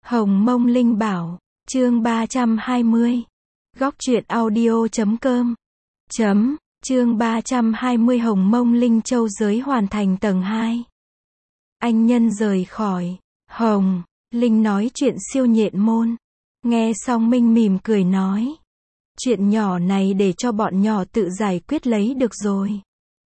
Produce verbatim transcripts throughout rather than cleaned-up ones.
Hồng Mông Linh Bảo, chương ba trăm hai mươi. Góc truyện audio chấm com. Chấm, chương ba trăm hai mươi Hồng Mông Linh Châu giới hoàn thành tầng hai. Anh nhân rời khỏi. Hồng, Linh nói chuyện siêu nhện môn. Nghe xong Minh mỉm cười nói. Chuyện nhỏ này để cho bọn nhỏ tự giải quyết lấy được rồi.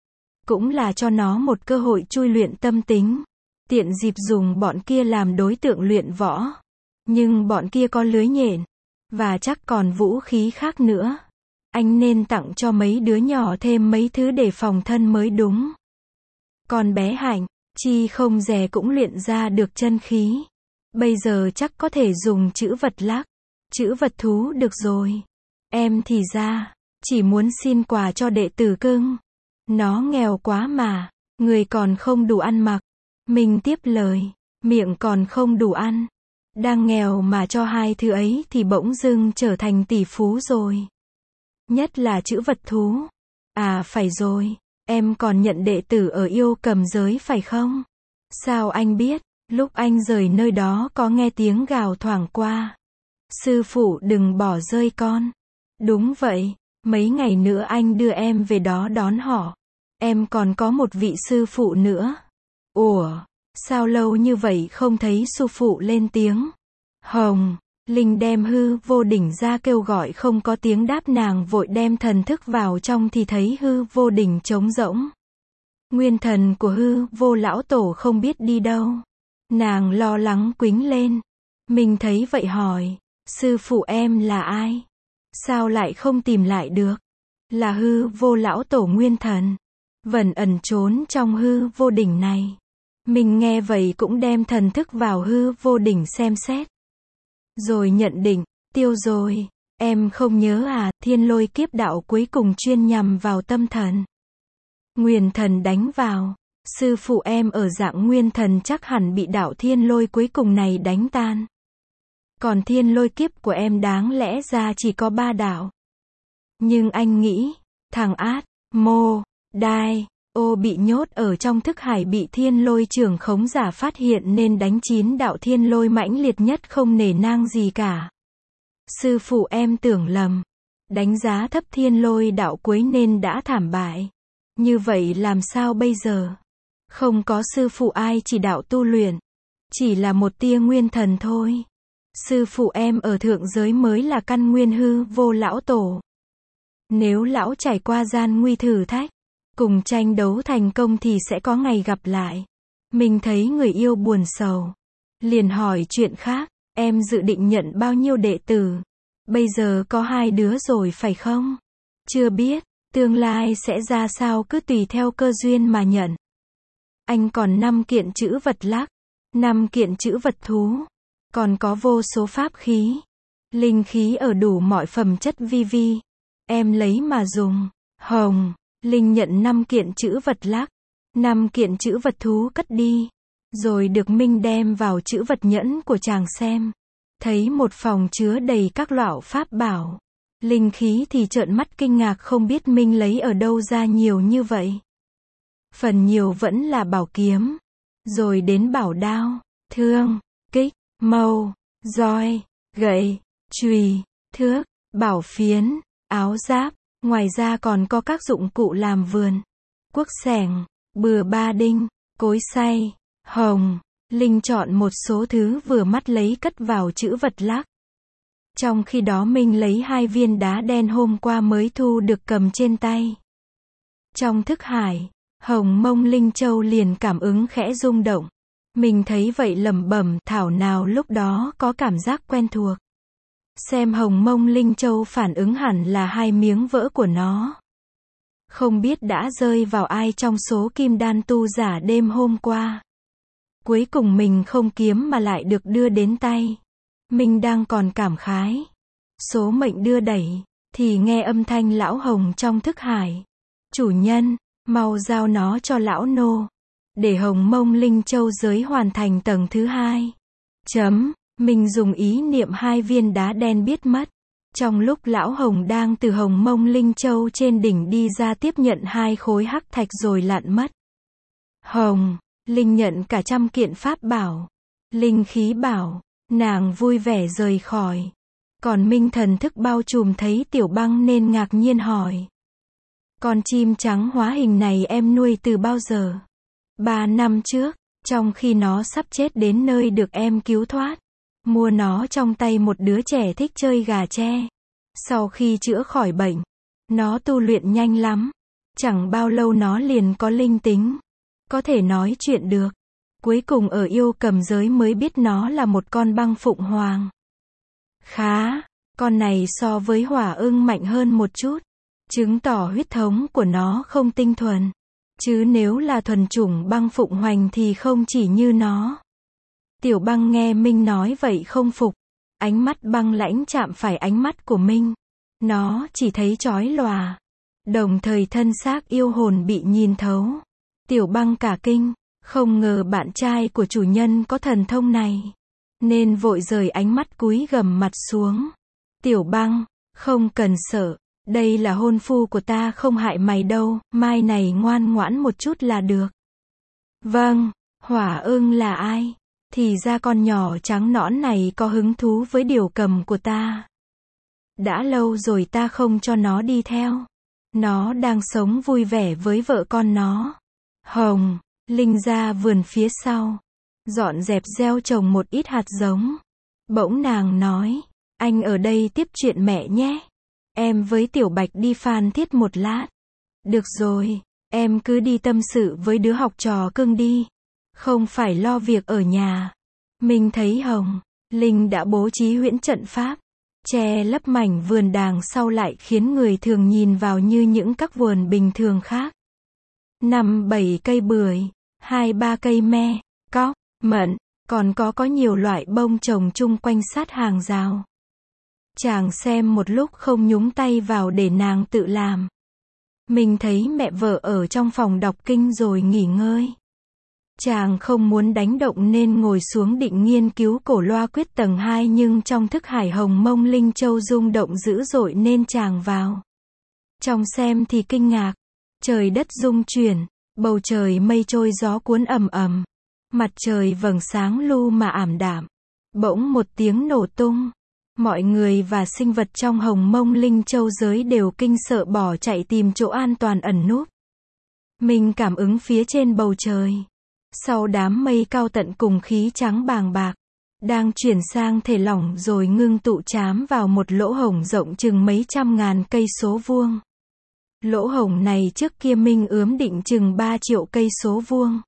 Cũng là cho nó một cơ hội chui luyện tâm tính. Tiện dịp dùng bọn kia làm đối tượng luyện võ. Nhưng bọn kia có lưới nhện. Và chắc còn vũ khí khác nữa. Anh nên tặng cho mấy đứa nhỏ thêm mấy thứ để phòng thân mới đúng. Còn bé Hạnh, chi không dè cũng luyện ra được chân khí. Bây giờ chắc có thể dùng chữ vật lắc, chữ vật thú được rồi. Em thì ra, chỉ muốn xin quà cho đệ tử cưng. Nó nghèo quá mà, người còn không đủ ăn mặc. Mình tiếp lời, miệng còn không đủ ăn. Đang nghèo mà cho hai thứ ấy thì bỗng dưng trở thành tỷ phú rồi. Nhất là chữ vật thú. À phải rồi, em còn nhận đệ tử ở Yêu Cầm giới phải không? Sao anh biết? Lúc anh rời nơi đó có nghe tiếng gào thoảng qua. Sư phụ đừng bỏ rơi con. Đúng vậy, mấy ngày nữa anh đưa em về đó đón họ. Em còn có một vị sư phụ nữa. Ủa, sao lâu như vậy không thấy sư phụ lên tiếng? Hồng, Linh đem hư vô đỉnh ra kêu gọi không có tiếng đáp, nàng vội đem thần thức vào trong thì thấy hư vô đỉnh trống rỗng. Nguyên thần của hư vô lão tổ không biết đi đâu. Nàng lo lắng quính lên. Mình thấy vậy hỏi, sư phụ em là ai? Sao lại không tìm lại được? Là hư vô lão tổ nguyên thần. Vẫn ẩn trốn trong hư vô đỉnh này. Mình nghe vậy cũng đem thần thức vào hư vô đỉnh xem xét. Rồi nhận định, tiêu rồi, em không nhớ à, thiên lôi kiếp đạo cuối cùng chuyên nhằm vào tâm thần. Nguyên thần đánh vào, sư phụ em ở dạng nguyên thần chắc hẳn bị đạo thiên lôi cuối cùng này đánh tan. Còn thiên lôi kiếp của em đáng lẽ ra chỉ có ba đạo. Nhưng anh nghĩ, thằng Át, Mô, Đai, Ô bị nhốt ở trong thức hải bị thiên lôi trưởng khống giả phát hiện nên đánh chín đạo thiên lôi mãnh liệt nhất không nể nang gì cả. Sư phụ em tưởng lầm. Đánh giá thấp thiên lôi đạo cuối nên đã thảm bại. Như vậy làm sao bây giờ? Không có sư phụ ai chỉ đạo tu luyện. Chỉ là một tia nguyên thần thôi. Sư phụ em ở thượng giới mới là căn nguyên hư vô lão tổ. Nếu lão trải qua gian nguy thử thách, cùng tranh đấu thành công thì sẽ có ngày gặp lại. Mình thấy người yêu buồn sầu. Liền hỏi chuyện khác, em dự định nhận bao nhiêu đệ tử? Bây giờ có hai đứa rồi phải không? Chưa biết, tương lai sẽ ra sao cứ tùy theo cơ duyên mà nhận. Anh còn năm kiện chữ vật lắc, năm kiện chữ vật thú, còn có vô số pháp khí, linh khí ở đủ mọi phẩm chất vi vi. Em lấy mà dùng. Hồng, Linh nhận năm kiện chữ vật lắc, năm kiện chữ vật thú cất đi. Rồi được Minh đem vào chữ vật nhẫn của chàng xem. Thấy một phòng chứa đầy các loại pháp bảo. Linh khí thì trợn mắt kinh ngạc không biết Minh lấy ở đâu ra nhiều như vậy. Phần nhiều vẫn là bảo kiếm. Rồi đến bảo đao, thương, kích, mâu, roi, gậy, chùy, thước, bảo phiến, áo giáp. Ngoài ra còn có các dụng cụ làm vườn. Cuốc xẻng, bừa ba đinh, cối xay. Hồng, Linh chọn một số thứ vừa mắt lấy cất vào chữ vật lắc. Trong khi đó Minh lấy hai viên đá đen hôm qua mới thu được cầm trên tay. Trong thức hải, Hồng Mông Linh Châu liền cảm ứng khẽ rung động. Mình thấy vậy lẩm bẩm, thảo nào lúc đó có cảm giác quen thuộc. Xem Hồng Mông Linh Châu phản ứng hẳn là hai miếng vỡ của nó. Không biết đã rơi vào ai trong số kim đan tu giả đêm hôm qua. Cuối cùng mình không kiếm mà lại được đưa đến tay. Mình đang còn cảm khái. Số mệnh đưa đẩy, thì nghe âm thanh lão Hồng trong thức hải. Chủ nhân, mau giao nó cho lão nô. Để Hồng Mông Linh Châu giới hoàn thành tầng thứ hai. Chấm. Mình dùng ý niệm hai viên đá đen biết mất. Trong lúc lão Hồng đang từ Hồng Mông Linh Châu trên đỉnh đi ra tiếp nhận hai khối hắc thạch rồi lặn mất. Hồng, Linh nhận cả trăm kiện pháp bảo, linh khí bảo, Nàng vui vẻ rời khỏi. Còn Minh thần thức bao trùm thấy Tiểu Băng nên ngạc nhiên hỏi. Con chim trắng hóa hình này em nuôi từ bao giờ? Ba năm trước, trong khi nó sắp chết đến nơi được em cứu thoát. Mua nó trong tay một đứa trẻ thích chơi gà tre. Sau khi chữa khỏi bệnh, nó tu luyện nhanh lắm. Chẳng bao lâu nó liền có linh tính. Có thể nói chuyện được. Cuối cùng ở yêu cầm giới mới biết nó là một con băng phụng hoàng. Khá, con này so với hỏa ưng mạnh hơn một chút. Chứng tỏ huyết thống của nó không tinh thuần. Chứ nếu là thuần chủng băng phụng hoành thì không chỉ như nó. Tiểu Băng nghe Minh nói vậy không phục. Ánh mắt băng lãnh chạm phải ánh mắt của Minh. Nó chỉ thấy chói lòa. Đồng thời thân xác yêu hồn bị nhìn thấu. Tiểu Băng cả kinh. Không ngờ bạn trai của chủ nhân có thần thông này. Nên vội rời ánh mắt cúi gằm mặt xuống. Tiểu Băng, không cần sợ. Đây là hôn phu của ta, không hại mày đâu. Mai này ngoan ngoãn một chút là được. Vâng, hỏa ưng là ai? Thì ra con nhỏ trắng nõn này có hứng thú với điều cầm của ta. Đã lâu rồi ta không cho nó đi theo. Nó đang sống vui vẻ với vợ con nó. Hồng, Linh ra vườn phía sau. Dọn dẹp gieo trồng một ít hạt giống. Bỗng nàng nói, anh ở đây tiếp chuyện mẹ nhé. Em với Tiểu Bạch đi Phan Thiết một lát. Được rồi, em cứ đi tâm sự với đứa học trò cưng đi. Không phải lo việc ở nhà. Mình thấy Hồng, Linh đã bố trí huyễn trận pháp. Che lấp mảnh vườn đàng sau lại khiến người thường nhìn vào như những các vườn bình thường khác. Năm bảy cây bưởi, hai ba cây me, cóc, mận, còn có có nhiều loại bông trồng chung quanh sát hàng rào. Chàng xem một lúc không nhúng tay vào để nàng tự làm. Mình thấy mẹ vợ ở trong phòng đọc kinh rồi nghỉ ngơi. Chàng không muốn đánh động nên ngồi xuống định nghiên cứu cổ loa quyết tầng hai, nhưng trong thức hải hồng mông linh châu rung động dữ dội nên chàng vào. Trong xem thì kinh ngạc. Trời đất rung chuyển, bầu trời mây trôi gió cuốn ầm ầm. Mặt trời vầng sáng lu mà ảm đạm. Bỗng một tiếng nổ tung. Mọi người và sinh vật trong hồng mông linh châu giới đều kinh sợ bỏ chạy tìm chỗ an toàn ẩn núp. Mình cảm ứng phía trên bầu trời. Sau đám mây cao tận cùng khí trắng bàng bạc, đang chuyển sang thể lỏng rồi ngưng tụ chám vào một lỗ hổng rộng chừng mấy trăm ngàn cây số vuông. Lỗ hổng này trước kia Minh ướm định chừng ba triệu cây số vuông.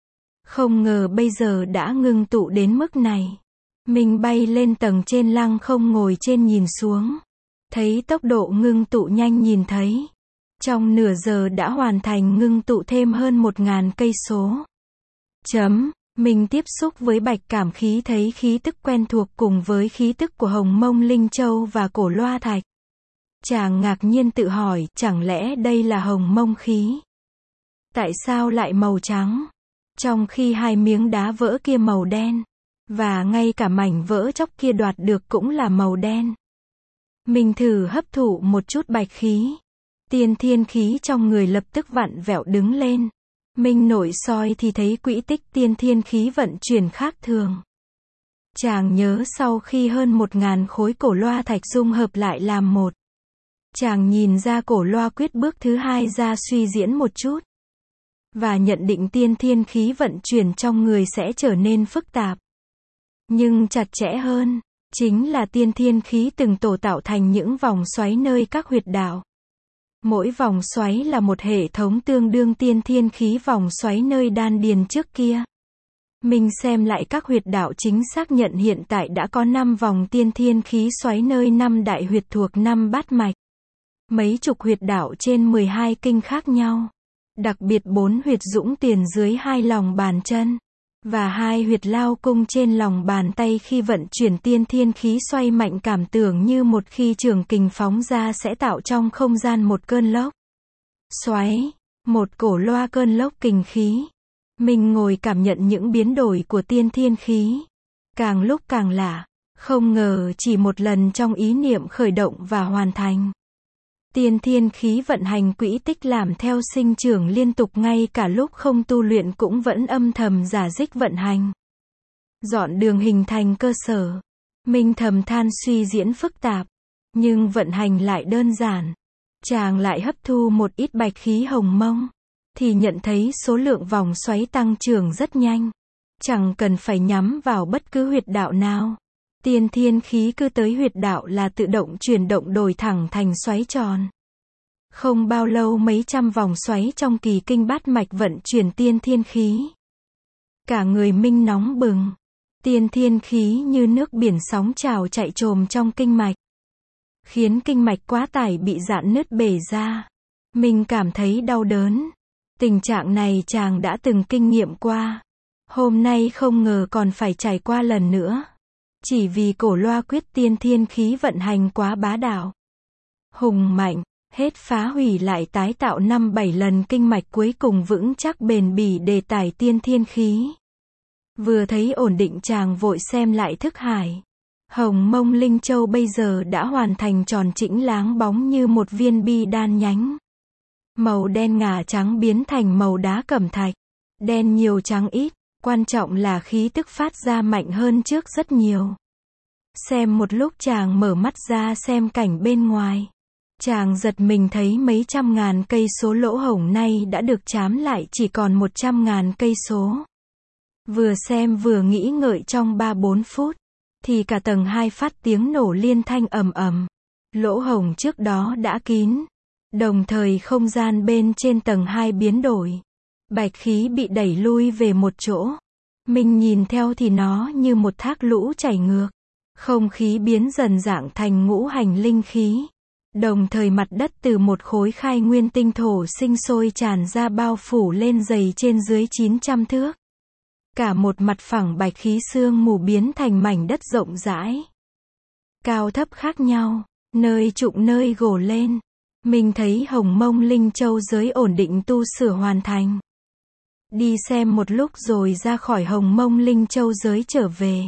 Không ngờ bây giờ đã ngưng tụ đến mức này. Minh bay lên tầng trên lăng không ngồi trên nhìn xuống. Thấy tốc độ ngưng tụ nhanh nhìn thấy. Trong nửa giờ đã hoàn thành ngưng tụ thêm hơn một ngàn cây số. Chấm, mình tiếp xúc với bạch cảm khí thấy khí tức quen thuộc cùng với khí tức của hồng mông linh châu và cổ loa thạch. Chàng ngạc nhiên tự hỏi, chẳng lẽ đây là hồng mông khí? Tại sao lại màu trắng? Trong khi hai miếng đá vỡ kia màu đen. Và ngay cả mảnh vỡ chóc kia đoạt được cũng là màu đen. Mình thử hấp thụ một chút bạch khí. Tiên thiên khí trong người lập tức vặn vẹo đứng lên. Minh nội soi thì thấy quỹ tích tiên thiên khí vận chuyển khác thường. Chàng nhớ sau khi hơn một ngàn khối cổ loa thạch dung hợp lại làm một. Chàng nhìn ra cổ loa quyết bước thứ hai ra suy diễn một chút. Và nhận định tiên thiên khí vận chuyển trong người sẽ trở nên phức tạp. Nhưng chặt chẽ hơn, chính là tiên thiên khí từng tổ tạo thành những vòng xoáy nơi các huyệt đạo. Mỗi vòng xoáy là một hệ thống tương đương tiên thiên khí vòng xoáy nơi đan điền trước kia. Mình xem lại các huyệt đạo chính xác nhận hiện tại đã có năm vòng tiên thiên khí xoáy nơi năm đại huyệt thuộc năm bát mạch. Mấy chục huyệt đạo trên mười hai kinh khác nhau. Đặc biệt bốn huyệt dũng tiền dưới hai lòng bàn chân. Và hai huyệt lao cung trên lòng bàn tay khi vận chuyển tiên thiên khí xoay mạnh cảm tưởng như một khi trường kình phóng ra sẽ tạo trong không gian một cơn lốc. Xoáy, một cổ loa cơn lốc kình khí. Mình ngồi cảm nhận những biến đổi của tiên thiên khí. Càng lúc càng lạ, không ngờ chỉ một lần trong ý niệm khởi động và hoàn thành. Tiên thiên khí vận hành quỹ tích làm theo sinh trưởng liên tục ngay cả lúc không tu luyện cũng vẫn âm thầm rả rích vận hành. Dọn đường hình thành cơ sở. Minh thầm than suy diễn phức tạp, nhưng vận hành lại đơn giản. Chàng lại hấp thu một ít bạch khí hồng mông, thì nhận thấy số lượng vòng xoáy tăng trưởng rất nhanh. Chẳng cần phải nhắm vào bất cứ huyệt đạo nào. Tiên thiên khí cứ tới huyệt đạo là tự động chuyển động đổi thẳng thành xoáy tròn. Không bao lâu mấy trăm vòng xoáy trong kỳ kinh bát mạch vận chuyển tiên thiên khí. Cả người Minh nóng bừng. Tiên thiên khí như nước biển sóng trào chạy trồm trong kinh mạch, khiến kinh mạch quá tải bị rạn nứt bể ra. Minh cảm thấy đau đớn. Tình trạng này chàng đã từng kinh nghiệm qua. Hôm nay không ngờ còn phải trải qua lần nữa. Chỉ vì cổ loa quyết tiên thiên khí vận hành quá bá đạo, hùng mạnh, hết phá hủy lại tái tạo năm bảy lần kinh mạch cuối cùng vững chắc bền bỉ để tải tiên thiên khí. Vừa thấy ổn định chàng vội xem lại thức hải. Hồng mông linh châu bây giờ đã hoàn thành tròn trĩnh láng bóng như một viên bi đan nhánh. Màu đen ngà trắng biến thành màu đá cẩm thạch. Đen nhiều trắng ít, quan trọng là khí tức phát ra mạnh hơn trước rất nhiều. Xem một lúc chàng mở mắt ra xem cảnh bên ngoài. Chàng giật mình thấy mấy trăm ngàn cây số lỗ hổng nay đã được trám lại chỉ còn một trăm ngàn cây số. Vừa xem vừa nghĩ ngợi trong ba bốn phút, thì cả tầng hai phát tiếng nổ liên thanh ầm ầm. Lỗ hổng trước đó đã kín. Đồng thời không gian bên trên tầng hai biến đổi. Bạch khí bị đẩy lui về một chỗ. Mình nhìn theo thì nó như một thác lũ chảy ngược. Không khí biến dần dạng thành ngũ hành linh khí. Đồng thời mặt đất từ một khối khai nguyên tinh thổ sinh sôi tràn ra bao phủ lên dày trên dưới chín trăm thước. Cả một mặt phẳng bạch khí sương mù biến thành mảnh đất rộng rãi. Cao thấp khác nhau, nơi trụng nơi gồ lên. Mình thấy hồng mông linh châu giới ổn định tu sửa hoàn thành. Đi xem một lúc rồi ra khỏi hồng mông linh châu giới trở về.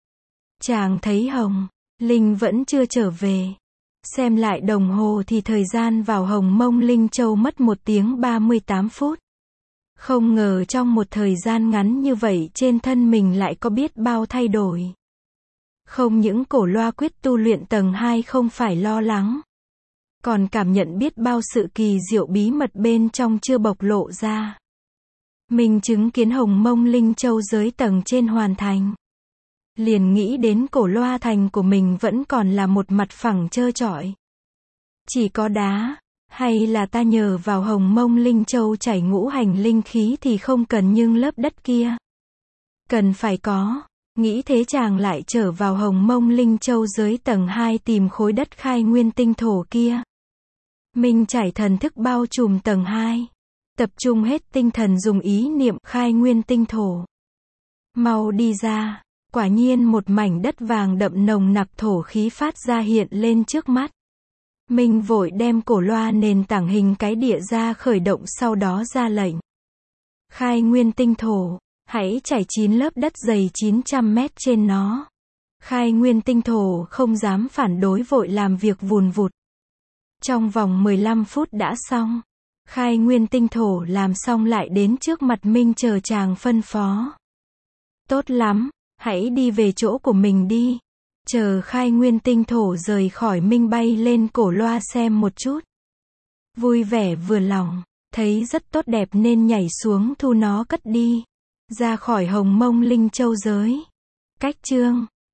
Chàng thấy hồng linh vẫn chưa trở về. Xem lại đồng hồ thì thời gian vào hồng mông linh châu mất một tiếng ba mươi tám phút. Không ngờ trong một thời gian ngắn như vậy trên thân mình lại có biết bao thay đổi. Không những cổ loa quyết tu luyện tầng hai không phải lo lắng, còn cảm nhận biết bao sự kỳ diệu bí mật bên trong chưa bộc lộ ra. Mình chứng kiến hồng mông linh châu giới tầng trên hoàn thành. Liền nghĩ đến cổ loa thành của mình vẫn còn là một mặt phẳng trơ trọi. Chỉ có đá, hay là ta nhờ vào hồng mông linh châu chảy ngũ hành linh khí thì không cần nhưng lớp đất kia. Cần phải có. Nghĩ thế chàng lại trở vào hồng mông linh châu giới tầng hai tìm khối đất khai nguyên tinh thổ kia. Mình chảy thần thức bao trùm tầng hai. Tập trung hết tinh thần dùng ý niệm khai nguyên tinh thổ. Mau đi ra. Quả nhiên một mảnh đất vàng đậm nồng nặc thổ khí phát ra hiện lên trước mắt. Mình vội đem cổ loa nền tảng hình cái địa ra khởi động sau đó ra lệnh. Khai nguyên tinh thổ, hãy trải chín lớp đất dày chín trăm mét trên nó. Khai nguyên tinh thổ không dám phản đối vội làm việc vùn vụt. Trong vòng mười lăm phút đã xong. Khai nguyên tinh thổ làm xong lại đến trước mặt Minh chờ chàng phân phó. Tốt lắm, hãy đi về chỗ của mình đi. Chờ khai nguyên tinh thổ rời khỏi Minh bay lên cổ loa xem một chút. Vui vẻ vừa lòng, thấy rất tốt đẹp nên nhảy xuống thu nó cất đi. Ra khỏi hồng mông linh châu giới. Cách chương